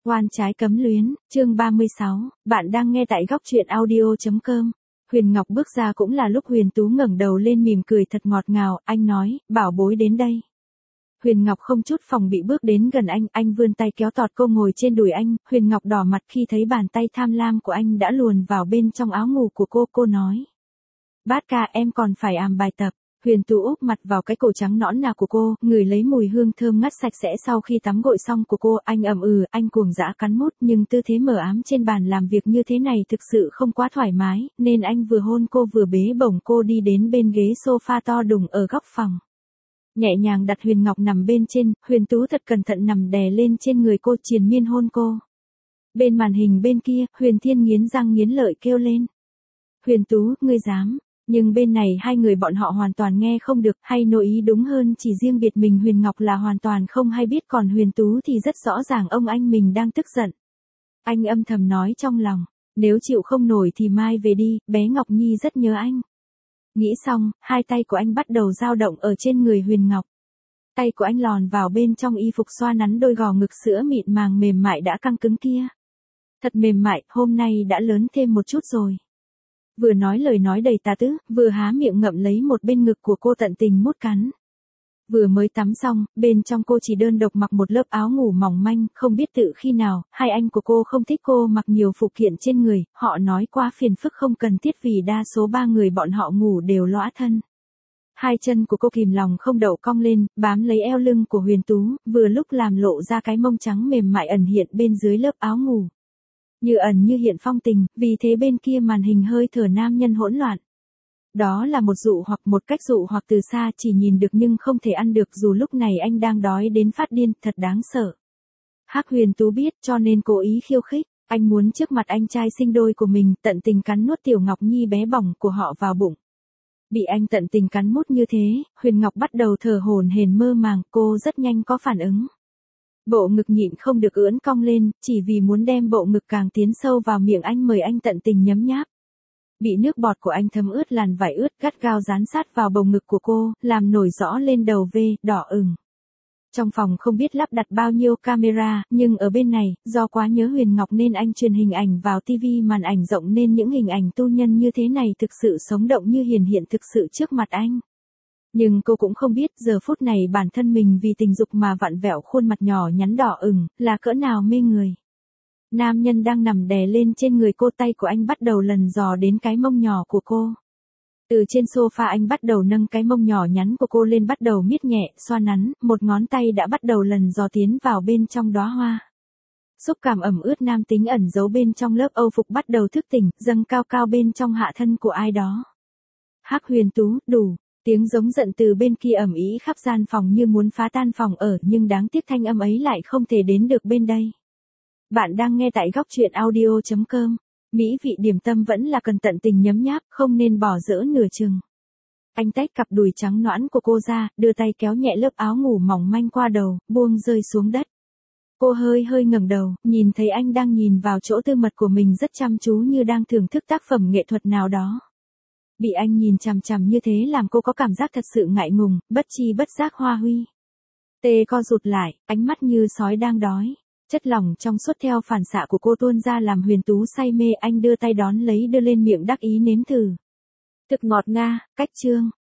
Oan trái cấm luyến, chương 36, bạn đang nghe tại góc truyện audio.com. Huyền Ngọc bước ra cũng là lúc Huyền Tú ngẩng đầu lên mỉm cười thật ngọt ngào, anh nói, bảo bối đến đây. Huyền Ngọc không chút phòng bị bước đến gần anh vươn tay kéo tọt cô ngồi trên đùi anh, Huyền Ngọc đỏ mặt khi thấy bàn tay tham lam của anh đã luồn vào bên trong áo ngủ của cô nói. Bát ca em còn phải làm bài tập. Huyền Tú úp mặt vào cái cổ trắng nõn nà của cô, ngửi lấy mùi hương thơm ngắt sạch sẽ sau khi tắm gội xong của cô, anh anh cuồng dã cắn mút nhưng tư thế mờ ám trên bàn làm việc như thế này thực sự không quá thoải mái, nên anh vừa hôn cô vừa bế bổng cô đi đến bên ghế sofa to đùng ở góc phòng. Nhẹ nhàng đặt Huyền Ngọc nằm bên trên, Huyền Tú thật cẩn thận nằm đè lên trên người cô triền miên hôn cô. Bên màn hình bên kia, Huyền Thiên nghiến răng nghiến lợi kêu lên. Huyền Tú, ngươi dám. Nhưng bên này hai người bọn họ hoàn toàn nghe không được, hay nội ý đúng hơn chỉ riêng biệt mình Huyền Ngọc là hoàn toàn không hay biết, còn Huyền Tú thì rất rõ ràng ông anh mình đang tức giận. Anh âm thầm nói trong lòng, nếu chịu không nổi thì mai về đi, bé Ngọc Nhi rất nhớ anh. Nghĩ xong, hai tay của anh bắt đầu dao động ở trên người Huyền Ngọc. Tay của anh lòn vào bên trong y phục xoa nắn đôi gò ngực sữa mịn màng mềm mại đã căng cứng kia. Thật mềm mại, hôm nay đã lớn thêm một chút rồi. Vừa nói lời nói đầy tà tứ, vừa há miệng ngậm lấy một bên ngực của cô tận tình mút cắn. Vừa mới tắm xong, bên trong cô chỉ đơn độc mặc một lớp áo ngủ mỏng manh, không biết tự khi nào, hai anh của cô không thích cô mặc nhiều phụ kiện trên người, họ nói quá phiền phức không cần thiết vì đa số ba người bọn họ ngủ đều lõa thân. Hai chân của cô kìm lòng không đậu cong lên, bám lấy eo lưng của Huyền Tú, vừa lúc làm lộ ra cái mông trắng mềm mại ẩn hiện bên dưới lớp áo ngủ. Như ẩn như hiện phong tình, vì thế bên kia màn hình hơi thở nam nhân hỗn loạn. Đó là một cách dụ hoặc từ xa chỉ nhìn được nhưng không thể ăn được dù lúc này anh đang đói đến phát điên, thật đáng sợ. Hắc Huyền Tú biết cho nên cố ý khiêu khích, anh muốn trước mặt anh trai sinh đôi của mình tận tình cắn nuốt Tiểu Ngọc Nhi bé bỏng của họ vào bụng. Bị anh tận tình cắn mút như thế, Huyền Ngọc bắt đầu thở hổn hển mơ màng, cô rất nhanh có phản ứng. Bộ ngực nhịn không được ưỡn cong lên, chỉ vì muốn đem bộ ngực càng tiến sâu vào miệng anh mời anh tận tình nhấm nháp. Bị nước bọt của anh thấm ướt làn vải ướt gắt gao dán sát vào bầu ngực của cô, làm nổi rõ lên đầu đỏ ửng. Trong phòng không biết lắp đặt bao nhiêu camera, nhưng ở bên này, do quá nhớ Huyền Ngọc nên anh truyền hình ảnh vào tivi màn ảnh rộng nên những hình ảnh tu nhân như thế này thực sự sống động như hiện thực sự trước mặt anh. Nhưng cô cũng không biết giờ phút này bản thân mình vì tình dục mà vặn vẹo khuôn mặt nhỏ nhắn đỏ ửng, là cỡ nào mê người. Nam nhân đang nằm đè lên trên người cô, tay của anh bắt đầu lần dò đến cái mông nhỏ của cô. Từ trên sofa anh bắt đầu nâng cái mông nhỏ nhắn của cô lên bắt đầu miết nhẹ, xoa nắn, một ngón tay đã bắt đầu lần dò tiến vào bên trong đóa hoa. Xúc cảm ẩm ướt nam tính ẩn giấu bên trong lớp âu phục bắt đầu thức tỉnh, dâng cao cao bên trong hạ thân của ai đó. Hắc Huyền Tú, đủ. Tiếng giống giận từ bên kia ầm ĩ khắp gian phòng như muốn phá tan phòng ở, nhưng đáng tiếc thanh âm ấy lại không thể đến được bên đây. Bạn đang nghe tại góc truyện audio.com. Mỹ vị điểm tâm vẫn là cần tận tình nhấm nháp, không nên bỏ dỡ nửa chừng. Anh tách cặp đùi trắng nõn của cô ra, đưa tay kéo nhẹ lớp áo ngủ mỏng manh qua đầu, buông rơi xuống đất. Cô hơi ngẩng đầu, nhìn thấy anh đang nhìn vào chỗ tư mật của mình rất chăm chú như đang thưởng thức tác phẩm nghệ thuật nào đó. Bị anh nhìn chằm chằm như thế làm cô có cảm giác thật sự ngại ngùng, bất chi bất giác hoa huy. Tê co rụt lại, ánh mắt như sói đang đói. Chất lỏng trong suốt theo phản xạ của cô tuôn ra làm Huyền Tú say mê, anh đưa tay đón lấy đưa lên miệng đắc ý nếm thử. Thực ngọt nga, cách chương.